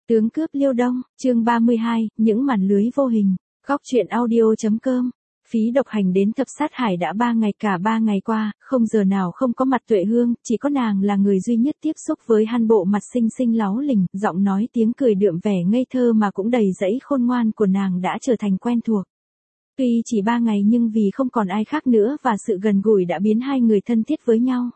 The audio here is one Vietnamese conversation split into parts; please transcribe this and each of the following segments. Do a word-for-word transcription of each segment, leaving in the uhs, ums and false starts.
Tướng cướp Liêu Đông, chương ba mươi hai, những màn lưới vô hình. Góc truyện audio.com. Phí độc hành đến thập sát hải đã ba ngày, cả ba ngày qua, không giờ nào không có mặt Tuệ Hương, chỉ có nàng là người duy nhất tiếp xúc với hắn. Bộ mặt xinh xinh láu lình, giọng nói tiếng cười đượm vẻ ngây thơ mà cũng đầy dẫy khôn ngoan của nàng đã trở thành quen thuộc. Tuy chỉ ba ngày nhưng vì không còn ai khác nữa và sự gần gũi đã biến hai người thân thiết với nhau.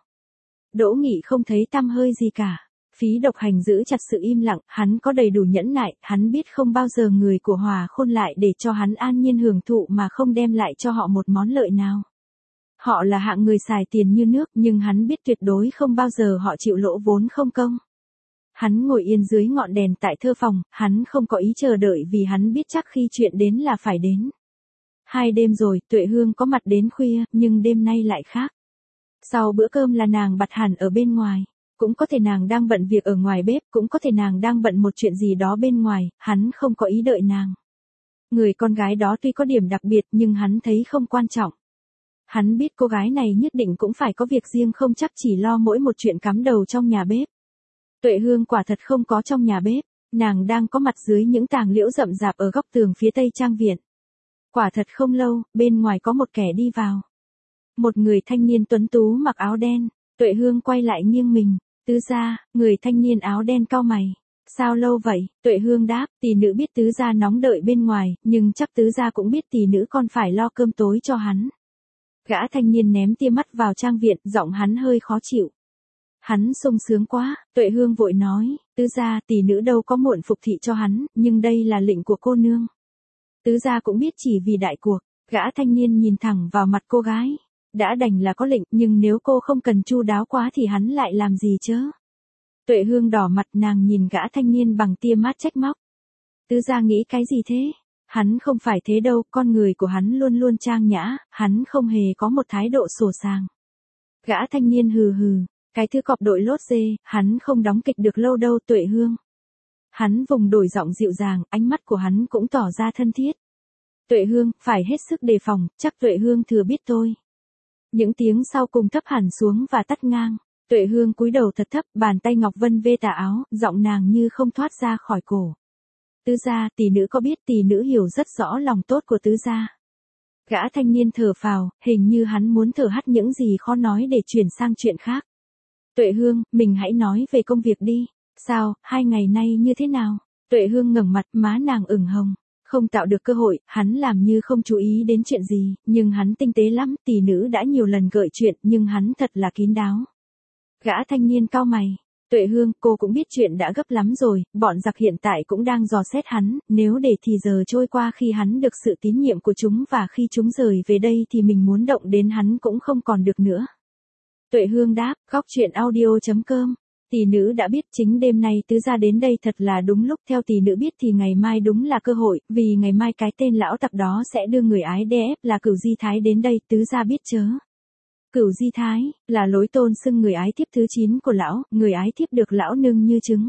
Đỗ Nghị không thấy tăm hơi gì cả. Phí độc hành giữ chặt sự im lặng, hắn có đầy đủ nhẫn nại, hắn biết không bao giờ người của Hòa Khôn lại để cho hắn an nhiên hưởng thụ mà không đem lại cho họ một món lợi nào. Họ là hạng người xài tiền như nước nhưng hắn biết tuyệt đối không bao giờ họ chịu lỗ vốn không công. Hắn ngồi yên dưới ngọn đèn tại thơ phòng, hắn không có ý chờ đợi vì hắn biết chắc khi chuyện đến là phải đến. Hai đêm rồi, Tuệ Hương có mặt đến khuya, nhưng đêm nay lại khác. Sau bữa cơm là nàng bặt hẳn ở bên ngoài. Cũng có thể nàng đang bận việc ở ngoài bếp, cũng có thể nàng đang bận một chuyện gì đó bên ngoài, hắn không có ý đợi nàng. Người con gái đó tuy có điểm đặc biệt nhưng hắn thấy không quan trọng. Hắn biết cô gái này nhất định cũng phải có việc riêng, không chắc chỉ lo mỗi một chuyện cắm đầu trong nhà bếp. Tuệ Hương quả thật không có trong nhà bếp, nàng đang có mặt dưới những tàng liễu rậm rạp ở góc tường phía tây trang viện. Quả thật không lâu, bên ngoài có một kẻ đi vào. Một người thanh niên tuấn tú mặc áo đen. Tuệ Hương quay lại nghiêng mình. Tứ gia, người thanh niên áo đen cau mày. Sao lâu vậy? Tuệ Hương đáp, tỷ nữ biết tứ gia nóng đợi bên ngoài, nhưng chắc tứ gia cũng biết tỷ nữ còn phải lo cơm tối cho hắn. Gã thanh niên ném tia mắt vào trang viện, giọng hắn hơi khó chịu. Hắn sung sướng quá, Tuệ Hương vội nói, tứ gia, tỷ nữ đâu có muộn phục thị cho hắn, nhưng đây là lệnh của cô nương. Tứ gia cũng biết chỉ vì đại cuộc, gã thanh niên nhìn thẳng vào mặt cô gái. Đã đành là có lệnh, nhưng nếu cô không cần chu đáo quá thì hắn lại làm gì chứ? Tuệ Hương đỏ mặt, nàng nhìn gã thanh niên bằng tia mắt trách móc. Tứ gia nghĩ cái gì thế? Hắn không phải thế đâu, con người của hắn luôn luôn trang nhã, hắn không hề có một thái độ sổ sàng. Gã thanh niên hừ hừ, cái thứ cọp đội lốt dê, hắn không đóng kịch được lâu đâu Tuệ Hương. Hắn vùng đổi giọng dịu dàng, ánh mắt của hắn cũng tỏ ra thân thiết. Tuệ Hương, phải hết sức đề phòng, chắc Tuệ Hương thừa biết tôi. Những tiếng sau cùng thấp hẳn xuống và tắt ngang. Tuệ Hương cúi đầu thật thấp, bàn tay ngọc vân vê tà áo, giọng nàng như không thoát ra khỏi cổ. Tứ gia, tỷ nữ có biết, tỷ nữ hiểu rất rõ lòng tốt của tứ gia. Gã thanh niên thở phào, hình như hắn muốn thở hắt những gì khó nói để chuyển sang chuyện khác. Tuệ Hương, mình hãy nói về công việc đi. Sao, hai ngày nay như thế nào? Tuệ Hương ngẩng mặt, má nàng ửng hồng. Không tạo được cơ hội, hắn làm như không chú ý đến chuyện gì, nhưng hắn tinh tế lắm, tỷ nữ đã nhiều lần gợi chuyện, nhưng hắn thật là kín đáo. Gã thanh niên cau mày. Tuệ Hương, cô cũng biết chuyện đã gấp lắm rồi, bọn giặc hiện tại cũng đang dò xét hắn, nếu để thì giờ trôi qua khi hắn được sự tín nhiệm của chúng và khi chúng rời về đây thì mình muốn động đến hắn cũng không còn được nữa. Tuệ Hương đáp, góc truyện audio.com. Tỷ nữ đã biết chính đêm nay tứ gia đến đây thật là đúng lúc, theo tỷ nữ biết thì ngày mai đúng là cơ hội, vì ngày mai cái tên lão tặc đó sẽ đưa người ái đê ép là Cửu Di Thái đến đây, tứ gia biết chớ. Cửu Di Thái, là lối tôn xưng người ái thiếp thứ chín của lão, người ái thiếp được lão nâng như trứng.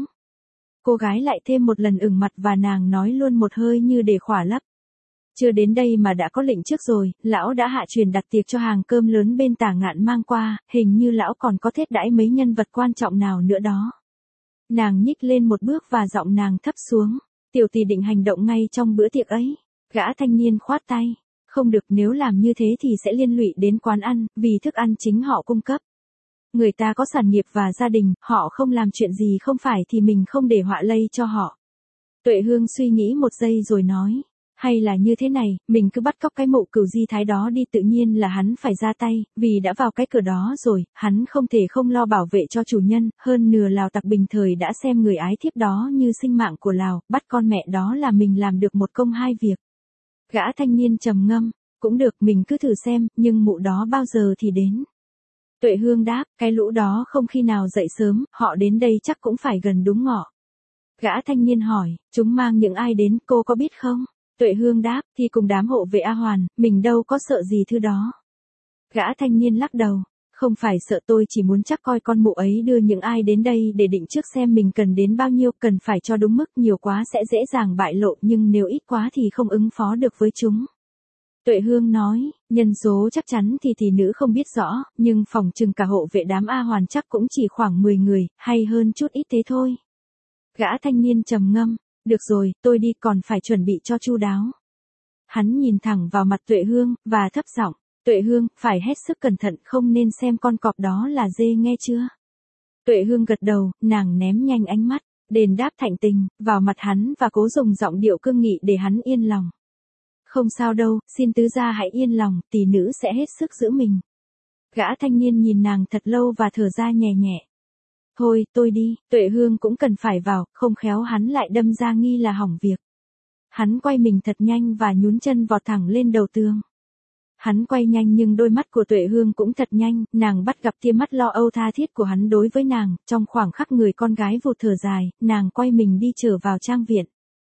Cô gái lại thêm một lần ửng mặt và nàng nói luôn một hơi như để khỏa lấp. Chưa đến đây mà đã có lệnh trước rồi, lão đã hạ truyền đặt tiệc cho hàng cơm lớn bên Tả Ngạn mang qua, hình như lão còn có thết đãi mấy nhân vật quan trọng nào nữa đó. Nàng nhích lên một bước và giọng nàng thấp xuống, tiểu tỷ định hành động ngay trong bữa tiệc ấy. Gã thanh niên khoát tay, không được, nếu làm như thế thì sẽ liên lụy đến quán ăn, vì thức ăn chính họ cung cấp. Người ta có sản nghiệp và gia đình, họ không làm chuyện gì không phải thì mình không để họa lây cho họ. Tuệ Hương suy nghĩ một giây rồi nói. Hay là như thế này, mình cứ bắt cóc cái mụ Cửu Di Thái đó đi, tự nhiên là hắn phải ra tay, vì đã vào cái cửa đó rồi, hắn không thể không lo bảo vệ cho chủ nhân, hơn nửa Lào tặc bình thời đã xem người ái thiếp đó như sinh mạng của Lào, bắt con mẹ đó là mình làm được một công hai việc. Gã thanh niên trầm ngâm, cũng được, mình cứ thử xem, nhưng mụ đó bao giờ thì đến? Tuệ Hương đáp, cái lũ đó không khi nào dậy sớm, họ đến đây chắc cũng phải gần đúng ngọ. Gã thanh niên hỏi, chúng mang những ai đến, cô có biết không? Tuệ Hương đáp, thì cùng đám hộ vệ A Hoàn, mình đâu có sợ gì thứ đó. Gã thanh niên lắc đầu, không phải sợ, tôi chỉ muốn chắc coi con mụ ấy đưa những ai đến đây để định trước xem mình cần đến bao nhiêu, cần phải cho đúng mức, nhiều quá sẽ dễ dàng bại lộ nhưng nếu ít quá thì không ứng phó được với chúng. Tuệ Hương nói, nhân số chắc chắn thì tỷ nữ không biết rõ, nhưng phòng chừng cả hộ vệ đám A Hoàn chắc cũng chỉ khoảng mười người, hay hơn chút ít thế thôi. Gã thanh niên trầm ngâm, được rồi, tôi đi còn phải chuẩn bị cho chu đáo. Hắn nhìn thẳng vào mặt Tuệ Hương, và thấp giọng, Tuệ Hương, phải hết sức cẩn thận, không nên xem con cọp đó là dê nghe chưa? Tuệ Hương gật đầu, nàng ném nhanh ánh mắt, đền đáp thạnh tình, vào mặt hắn và cố dùng giọng điệu cương nghị để hắn yên lòng. Không sao đâu, xin tứ gia hãy yên lòng, tỷ nữ sẽ hết sức giữ mình. Gã thanh niên nhìn nàng thật lâu và thở ra nhẹ nhẹ. Thôi, tôi đi, Tuệ Hương cũng cần phải vào, không khéo hắn lại đâm ra nghi là hỏng việc. Hắn quay mình thật nhanh và nhún chân vọt thẳng lên đầu tường. Hắn quay nhanh nhưng đôi mắt của Tuệ Hương cũng thật nhanh, nàng bắt gặp tia mắt lo âu tha thiết của hắn đối với nàng, trong khoảng khắc người con gái vụt thở dài, nàng quay mình đi trở vào trang viện.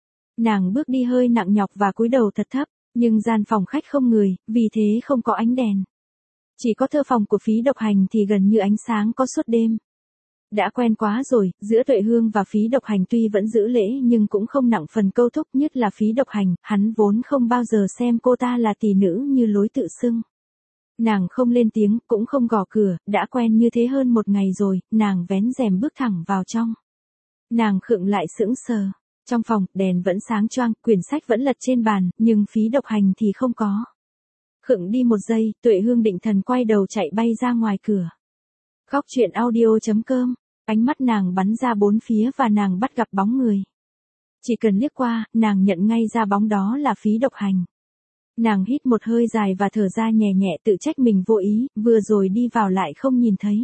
Nàng bước đi hơi nặng nhọc và cúi đầu thật thấp, nhưng gian phòng khách không người, vì thế không có ánh đèn. Chỉ có thơ phòng của Phí Độc Hành thì gần như ánh sáng có suốt đêm. Đã quen quá rồi, giữa Tuệ Hương và Phí Độc Hành tuy vẫn giữ lễ nhưng cũng không nặng phần câu thúc, nhất là Phí Độc Hành, hắn vốn không bao giờ xem cô ta là tỷ nữ như lối tự xưng. Nàng không lên tiếng, cũng không gõ cửa, đã quen như thế hơn một ngày rồi, nàng vén rèm bước thẳng vào trong. Nàng khựng lại sững sờ. Trong phòng, đèn vẫn sáng choang, quyển sách vẫn lật trên bàn, nhưng Phí Độc Hành thì không có. Khựng đi một giây, Tuệ Hương định thần quay đầu chạy bay ra ngoài cửa. Góc truyện audio chấm com. Ánh mắt nàng bắn ra bốn phía và nàng bắt gặp bóng người. Chỉ cần liếc qua, nàng nhận ngay ra bóng đó là Phí Độc Hành. Nàng hít một hơi dài và thở ra nhẹ nhẹ, tự trách mình vô ý, vừa rồi đi vào lại không nhìn thấy.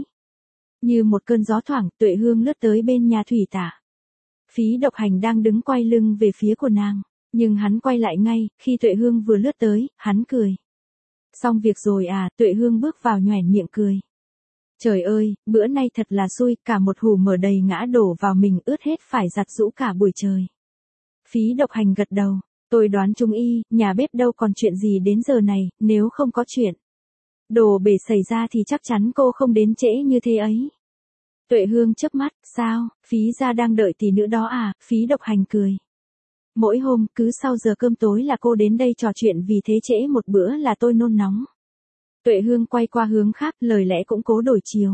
Như một cơn gió thoảng, Tuệ Hương lướt tới bên nhà thủy tả. Phí Độc Hành đang đứng quay lưng về phía của nàng, nhưng hắn quay lại ngay, khi Tuệ Hương vừa lướt tới, hắn cười. Xong việc rồi à, Tuệ Hương bước vào nhoẻn miệng cười. Trời ơi, bữa nay thật là xui, cả một hủ mở đầy ngã đổ vào mình, ướt hết phải giặt giũ cả buổi trời. Phí Độc Hành gật đầu, tôi đoán chung y, nhà bếp đâu còn chuyện gì đến giờ này, nếu không có chuyện đồ bể xảy ra thì chắc chắn cô không đến trễ như thế ấy. Tuệ Hương chớp mắt, sao, Phí gia đang đợi tỷ nữ đó à, Phí Độc Hành cười. Mỗi hôm, cứ sau giờ cơm tối là cô đến đây trò chuyện, vì thế trễ một bữa là tôi nôn nóng. Tuệ Hương quay qua hướng khác, lời lẽ cũng cố đổi chiều.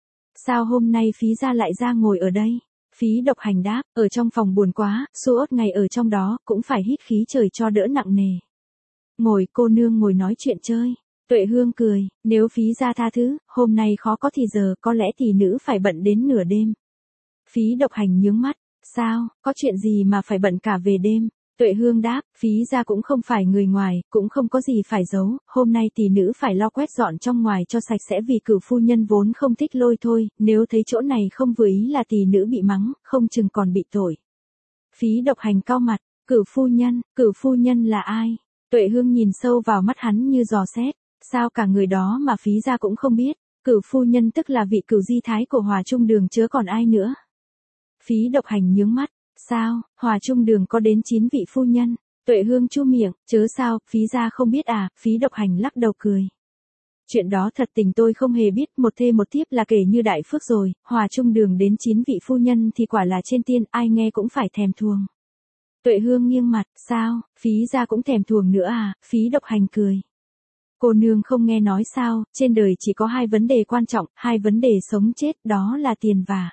Sao hôm nay Phí gia lại ra ngồi ở đây? Phí Độc Hành đáp, ở trong phòng buồn quá, suốt ngày ở trong đó, cũng phải hít khí trời cho đỡ nặng nề. Ngồi, cô nương ngồi nói chuyện chơi. Tuệ Hương cười, nếu Phí gia tha thứ, hôm nay khó có thì giờ, có lẽ tỷ nữ phải bận đến nửa đêm. Phí Độc Hành nhướng mắt, sao, có chuyện gì mà phải bận cả về đêm? Tuệ Hương đáp, Phí gia cũng không phải người ngoài, cũng không có gì phải giấu, hôm nay tỷ nữ phải lo quét dọn trong ngoài cho sạch sẽ vì cửu phu nhân vốn không thích lôi thôi, nếu thấy chỗ này không vừa ý là tỷ nữ bị mắng, không chừng còn bị tội. Phí Độc Hành cau mặt, cửu phu nhân, cửu phu nhân là ai? Tuệ Hương nhìn sâu vào mắt hắn như dò xét, sao cả người đó mà Phí gia cũng không biết, cửu phu nhân tức là vị cửu di thái của Hòa Trung Đường chớ còn ai nữa. Phí Độc Hành nhướng mắt. Sao, Hòa Trung Đường có đến chín vị phu nhân? Tuệ Hương chu miệng, chớ sao, Phí gia không biết à, Phí Độc Hành lắc đầu cười. Chuyện đó thật tình tôi không hề biết, một thê một thiếp là kể như đại phước rồi, Hòa Trung Đường đến chín vị phu nhân thì quả là trên tiên, ai nghe cũng phải thèm thuồng. Tuệ Hương nghiêng mặt, sao, Phí gia cũng thèm thuồng nữa à, Phí Độc Hành cười. Cô nương không nghe nói sao, trên đời chỉ có hai vấn đề quan trọng, hai vấn đề sống chết, đó là tiền và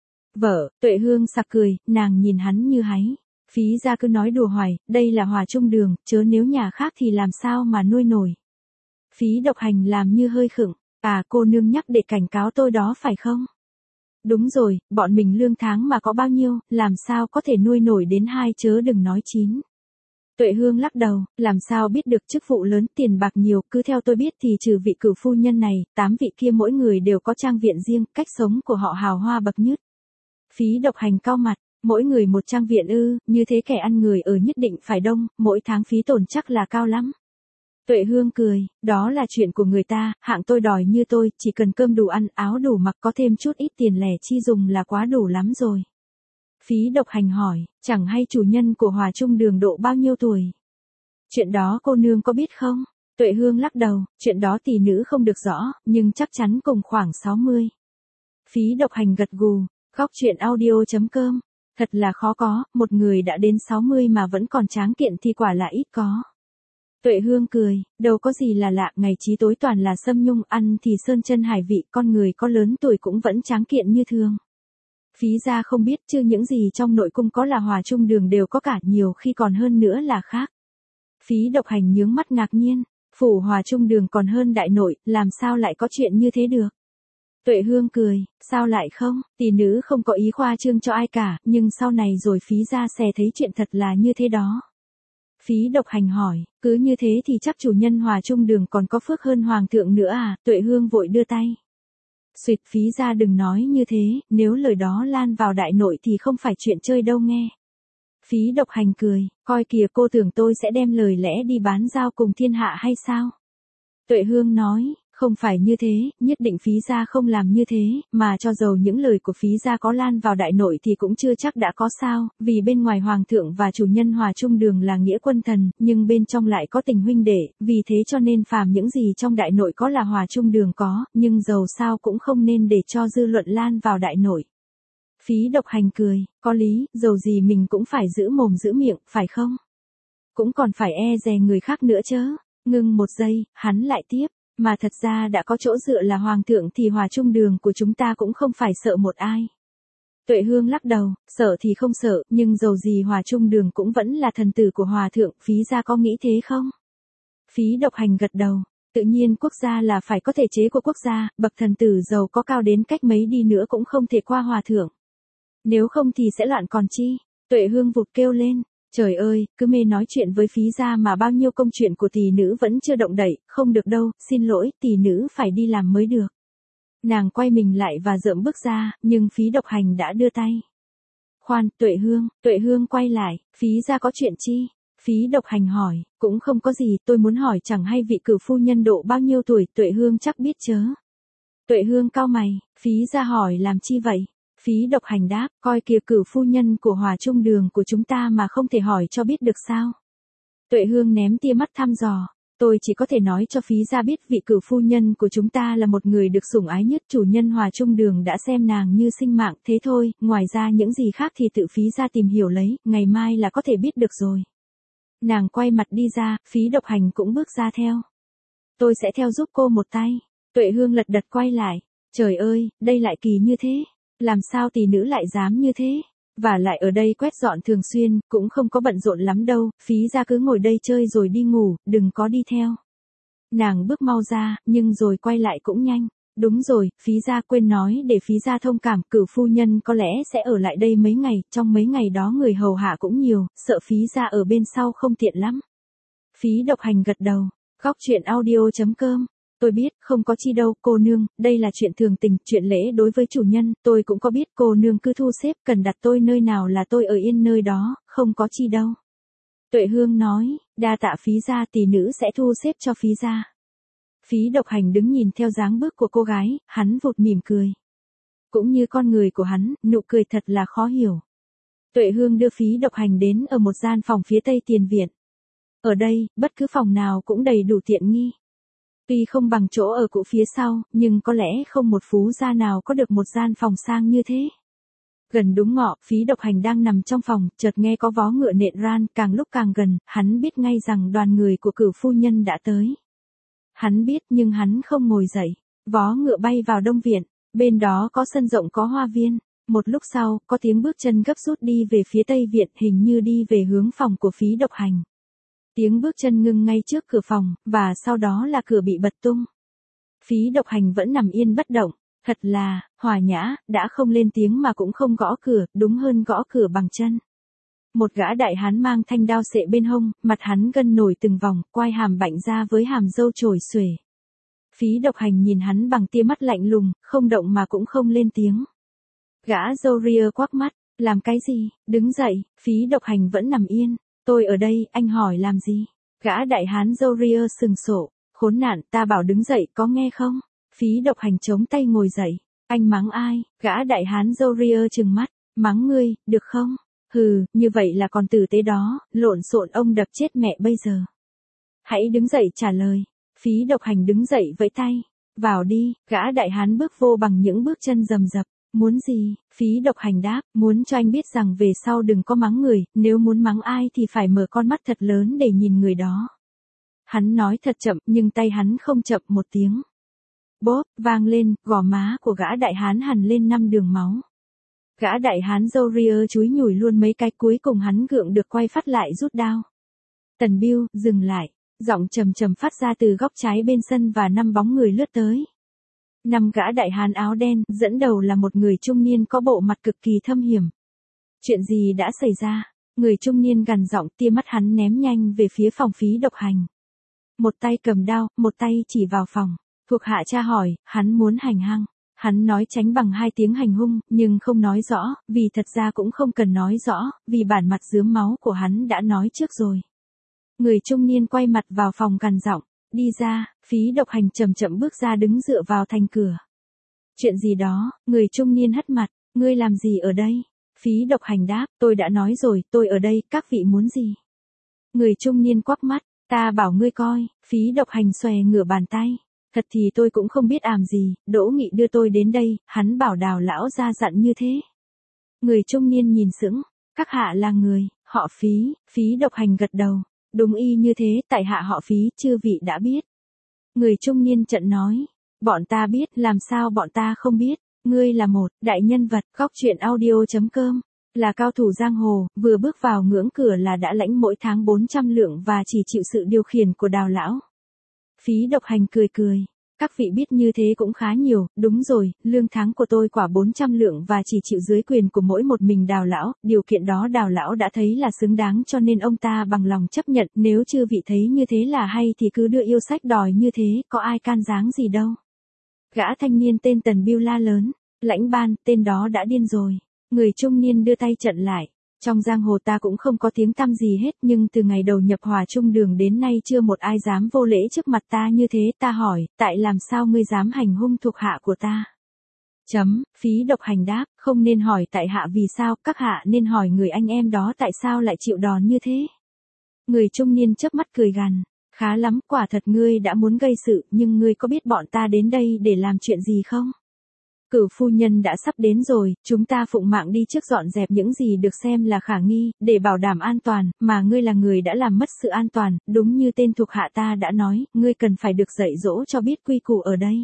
vợ. Tuệ Hương sặc cười, nàng nhìn hắn như háy. Phí gia cứ nói đùa hoài, đây là Hòa Trung Đường, chớ nếu nhà khác thì làm sao mà nuôi nổi. Phí Độc Hành làm như hơi khựng, à cô nương nhắc để cảnh cáo tôi đó phải không? Đúng rồi, bọn mình lương tháng mà có bao nhiêu, làm sao có thể nuôi nổi đến hai chớ đừng nói chín. Tuệ Hương lắc đầu, làm sao biết được, chức vụ lớn, tiền bạc nhiều, cứ theo tôi biết thì trừ vị cửu phu nhân này, tám vị kia mỗi người đều có trang viện riêng, cách sống của họ hào hoa bậc nhất. Phí Độc Hành cau mặt, mỗi người một trang viện ư, như thế kẻ ăn người ở nhất định phải đông, mỗi tháng phí tổn chắc là cao lắm. Tuệ Hương cười, đó là chuyện của người ta, hạng tôi đòi như tôi, chỉ cần cơm đủ ăn, áo đủ mặc, có thêm chút ít tiền lẻ chi dùng là quá đủ lắm rồi. Phí Độc Hành hỏi, chẳng hay chủ nhân của Hòa Trung Đường độ bao nhiêu tuổi? Chuyện đó cô nương có biết không? Tuệ Hương lắc đầu, chuyện đó tỷ nữ không được rõ, nhưng chắc chắn cùng khoảng sáu mươi. Phí Độc Hành gật gù, góc truyện audio chấm com, thật là khó có, một người đã đến sáu mươi mà vẫn còn tráng kiện thì quả là ít có. Tuệ Hương cười, đâu có gì là lạ, ngày trí tối toàn là sâm nhung, ăn thì sơn chân hải vị, con người có lớn tuổi cũng vẫn tráng kiện như thường. Phí gia không biết chứ những gì trong nội cung có là hòa trung đường đều có cả, nhiều khi còn hơn nữa là khác. Phí Độc Hành nhướng mắt ngạc nhiên, phủ hòa trung đường còn hơn đại nội, làm sao lại có chuyện như thế được? Tuệ Hương cười, sao lại không, tỷ nữ không có ý khoa trương cho ai cả, nhưng sau này rồi Phí gia sẽ thấy chuyện thật là như thế đó. Phí Độc Hành hỏi, cứ như thế thì chắc chủ nhân hòa trung đường còn có phước hơn hoàng thượng nữa à? Tuệ Hương vội đưa tay. Xuyệt, Phí gia đừng nói như thế, nếu lời đó lan vào đại nội thì không phải chuyện chơi đâu nghe. Phí Độc Hành cười, coi kìa, cô tưởng tôi sẽ đem lời lẽ đi bán giao cùng thiên hạ hay sao? Tuệ Hương nói, không phải như thế, nhất định Phí gia không làm như thế, mà cho dầu những lời của Phí gia có lan vào đại nội thì cũng chưa chắc đã có sao, vì bên ngoài hoàng thượng và chủ nhân hòa trung đường là nghĩa quân thần, nhưng bên trong lại có tình huynh đệ, vì thế cho nên phàm những gì trong đại nội có là hòa trung đường có, nhưng dầu sao cũng không nên để cho dư luận lan vào đại nội. Phí Độc Hành cười, có lý, dầu gì mình cũng phải giữ mồm giữ miệng, phải không? Cũng còn phải e dè người khác nữa chớ. Ngưng một giây, hắn lại tiếp, mà thật ra đã có chỗ dựa là hoàng thượng thì hòa trung đường của chúng ta cũng không phải sợ một ai. Tuệ Hương lắc đầu, sợ thì không sợ, nhưng dầu gì hòa trung đường cũng vẫn là thần tử của hòa thượng, Phí gia có nghĩ thế không? Phí Độc Hành gật đầu, tự nhiên quốc gia là phải có thể chế của quốc gia, bậc thần tử giàu có cao đến cách mấy đi nữa cũng không thể qua hòa thượng. Nếu không thì sẽ loạn còn chi. Tuệ Hương vụt kêu lên, trời ơi, cứ mê nói chuyện với Phí gia mà bao nhiêu công chuyện của tỷ nữ vẫn chưa động đậy, không được đâu, xin lỗi, tỷ nữ phải đi làm mới được. Nàng quay mình lại và dợm bước ra, nhưng Phí Độc Hành đã đưa tay. Khoan, Tuệ Hương, Tuệ Hương quay lại, Phí gia có chuyện chi? Phí Độc Hành hỏi, cũng không có gì, tôi muốn hỏi chẳng hay vị cửu phu nhân độ bao nhiêu tuổi, Tuệ Hương chắc biết chớ. Tuệ Hương cau mày, Phí gia hỏi làm chi vậy? Phí Độc Hành đáp, coi kìa, cửu phu nhân của hòa trung đường của chúng ta mà không thể hỏi cho biết được sao? Tuệ Hương ném tia mắt thăm dò, tôi chỉ có thể nói cho Phí gia biết vị cửu phu nhân của chúng ta là một người được sủng ái nhất, chủ nhân hòa trung đường đã xem nàng như sinh mạng, thế thôi, ngoài ra những gì khác thì tự Phí gia tìm hiểu lấy, ngày mai là có thể biết được rồi. Nàng quay mặt đi ra, Phí Độc Hành cũng bước ra theo. Tôi sẽ theo giúp cô một tay. Tuệ Hương lật đật quay lại, trời ơi, đây lại kỳ như thế. Làm sao tỷ nữ lại dám như thế? Và lại ở đây quét dọn thường xuyên, cũng không có bận rộn lắm đâu, Phí gia cứ ngồi đây chơi rồi đi ngủ, đừng có đi theo. Nàng bước mau ra, nhưng rồi quay lại cũng nhanh. Đúng rồi, Phí gia quên nói để Phí gia thông cảm, cửu phu nhân có lẽ sẽ ở lại đây mấy ngày, trong mấy ngày đó người hầu hạ cũng nhiều, sợ Phí gia ở bên sau không tiện lắm. Phí Độc Hành gật đầu, góc truyện audio chấm com. Tôi biết, không có chi đâu, cô nương, đây là chuyện thường tình, chuyện lễ đối với chủ nhân, tôi cũng có biết, cô nương cứ thu xếp, cần đặt tôi nơi nào là tôi ở yên nơi đó, không có chi đâu. Tuệ Hương nói, đa tạ Phí gia, tỷ nữ sẽ thu xếp cho Phí gia. Phí Độc Hành đứng nhìn theo dáng bước của cô gái, hắn vụt mỉm cười. Cũng như con người của hắn, nụ cười thật là khó hiểu. Tuệ Hương đưa Phí Độc Hành đến ở một gian phòng phía tây tiền viện. Ở đây, bất cứ phòng nào cũng đầy đủ tiện nghi. Tuy không bằng chỗ ở cũ phía sau, nhưng có lẽ không một phú gia nào có được một gian phòng sang như thế. Gần đúng ngọ, Phí Độc Hành đang nằm trong phòng, chợt nghe có vó ngựa nện ran, càng lúc càng gần, hắn biết ngay rằng đoàn người của cửu phu nhân đã tới. Hắn biết nhưng hắn không ngồi dậy, vó ngựa bay vào đông viện, bên đó có sân rộng có hoa viên. Một lúc sau, có tiếng bước chân gấp rút đi về phía tây viện, hình như đi về hướng phòng của Phí Độc Hành. Tiếng bước chân ngưng ngay trước cửa phòng, và sau đó là cửa bị bật tung. Phí Độc Hành vẫn nằm yên bất động, thật là, hòa nhã, đã không lên tiếng mà cũng không gõ cửa, đúng hơn gõ cửa bằng chân. Một gã đại hán mang thanh đao xệ bên hông, mặt hắn gân nổi từng vòng, quai hàm bạnh ra với hàm râu trồi xuể. Phí Độc Hành nhìn hắn bằng tia mắt lạnh lùng, không động mà cũng không lên tiếng. Gã râu ria quắc mắt, làm cái gì, đứng dậy, Phí Độc Hành vẫn nằm yên. Tôi ở đây, anh hỏi làm gì? Gã đại hán râu ria sừng sộ, khốn nạn, ta bảo đứng dậy, có nghe không? Phí Độc Hành chống tay ngồi dậy, anh mắng ai? Gã đại hán râu ria trừng mắt, mắng ngươi, được không? Hừ, như vậy là còn tử tế đó, lộn xộn ông đập chết mẹ bây giờ. Hãy đứng dậy trả lời. Phí Độc Hành đứng dậy vẫy tay, vào đi, gã đại hán bước vô bằng những bước chân rầm rập. Muốn gì? Phí Độc Hành đáp, muốn cho anh biết rằng về sau đừng có mắng người, nếu muốn mắng ai thì phải mở con mắt thật lớn để nhìn người đó. Hắn nói thật chậm, nhưng tay hắn không chậm, một tiếng. Bốp, vang lên, gò má của gã đại hán hằn lên năm đường máu. Gã đại hán râu ria chúi nhủi luôn mấy cái, cuối cùng hắn gượng được quay phát lại rút đao. Tần Bưu, dừng lại, giọng trầm trầm phát ra từ góc trái bên sân và năm bóng người lướt tới. Năm gã đại hán áo đen, dẫn đầu là một người trung niên có bộ mặt cực kỳ thâm hiểm. Chuyện gì đã xảy ra? Người trung niên gằn giọng, tia mắt hắn ném nhanh về phía phòng Phí Độc Hành. Một tay cầm đao, một tay chỉ vào phòng. Thuộc hạ tra hỏi, hắn muốn hành hăng. Hắn nói tránh bằng hai tiếng hành hung, nhưng không nói rõ, vì thật ra cũng không cần nói rõ, vì bản mặt rướm máu của hắn đã nói trước rồi. Người trung niên quay mặt vào phòng gằn giọng, đi ra. Phí Độc Hành chậm chậm bước ra đứng dựa vào thành cửa. Chuyện gì đó? Người trung niên hất mặt, ngươi làm gì ở đây? Phí Độc Hành đáp, tôi đã nói rồi, tôi ở đây, các vị muốn gì? Người trung niên quắc mắt, ta bảo ngươi coi. Phí Độc Hành xòe ngửa bàn tay. Thật thì tôi cũng không biết àm gì, Đỗ Nghị đưa tôi đến đây, hắn bảo Đào lão ra dặn như thế. Người trung niên nhìn sững, các hạ là người, họ Phí. Phí Độc Hành gật đầu, đúng y như thế, tại hạ họ Phí, chư vị đã biết. Người trung niên trận nói, bọn ta biết, làm sao bọn ta không biết, ngươi là một đại nhân vật. Góc truyện audio chấm com là cao thủ giang hồ, vừa bước vào ngưỡng cửa là đã lãnh mỗi tháng bốn trăm lượng và chỉ chịu sự điều khiển của Đào lão. Phí Độc Hành cười cười, các vị biết như thế cũng khá nhiều, đúng rồi, lương tháng của tôi quả bốn trăm lượng và chỉ chịu dưới quyền của mỗi một mình Đào lão, điều kiện đó Đào lão đã thấy là xứng đáng cho nên ông ta bằng lòng chấp nhận, nếu chư vị thấy như thế là hay thì cứ đưa yêu sách đòi như thế, có ai can giáng gì đâu. Gã thanh niên tên Tần Bưu la lớn, lãnh ban, tên đó đã điên rồi. Người trung niên đưa tay chặn lại. Trong giang hồ ta cũng không có tiếng tăm gì hết, nhưng từ ngày đầu nhập Hòa Trung Đường đến nay chưa một ai dám vô lễ trước mặt ta như thế. Ta hỏi, tại làm sao ngươi dám hành hung thuộc hạ của ta? Chấm, Phí Độc Hành đáp, không nên hỏi tại hạ vì sao, các hạ nên hỏi người anh em đó tại sao lại chịu đòn như thế. Người trung niên chớp mắt cười gằn, khá lắm, quả thật ngươi đã muốn gây sự, nhưng ngươi có biết bọn ta đến đây để làm chuyện gì không? Cửu phu nhân đã sắp đến rồi, chúng ta phụng mạng đi trước dọn dẹp những gì được xem là khả nghi, để bảo đảm an toàn, mà ngươi là người đã làm mất sự an toàn, đúng như tên thuộc hạ ta đã nói, ngươi cần phải được dạy dỗ cho biết quy củ ở đây.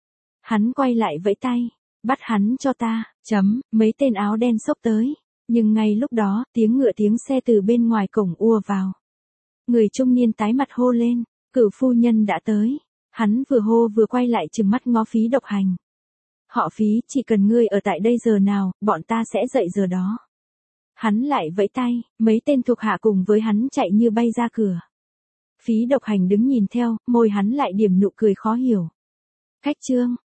Hắn quay lại vẫy tay, bắt hắn cho ta, chấm, mấy tên áo đen xốc tới, nhưng ngay lúc đó, tiếng ngựa tiếng xe từ bên ngoài cổng ùa vào. Người trung niên tái mặt hô lên, cửu phu nhân đã tới, hắn vừa hô vừa quay lại trừng mắt ngó Phí Độc Hành. Họ Phí, chỉ cần ngươi ở tại đây giờ nào, bọn ta sẽ dậy giờ đó. Hắn lại vẫy tay, mấy tên thuộc hạ cùng với hắn chạy như bay ra cửa. Phí Độc Hành đứng nhìn theo, môi hắn lại điểm nụ cười khó hiểu. Cách chương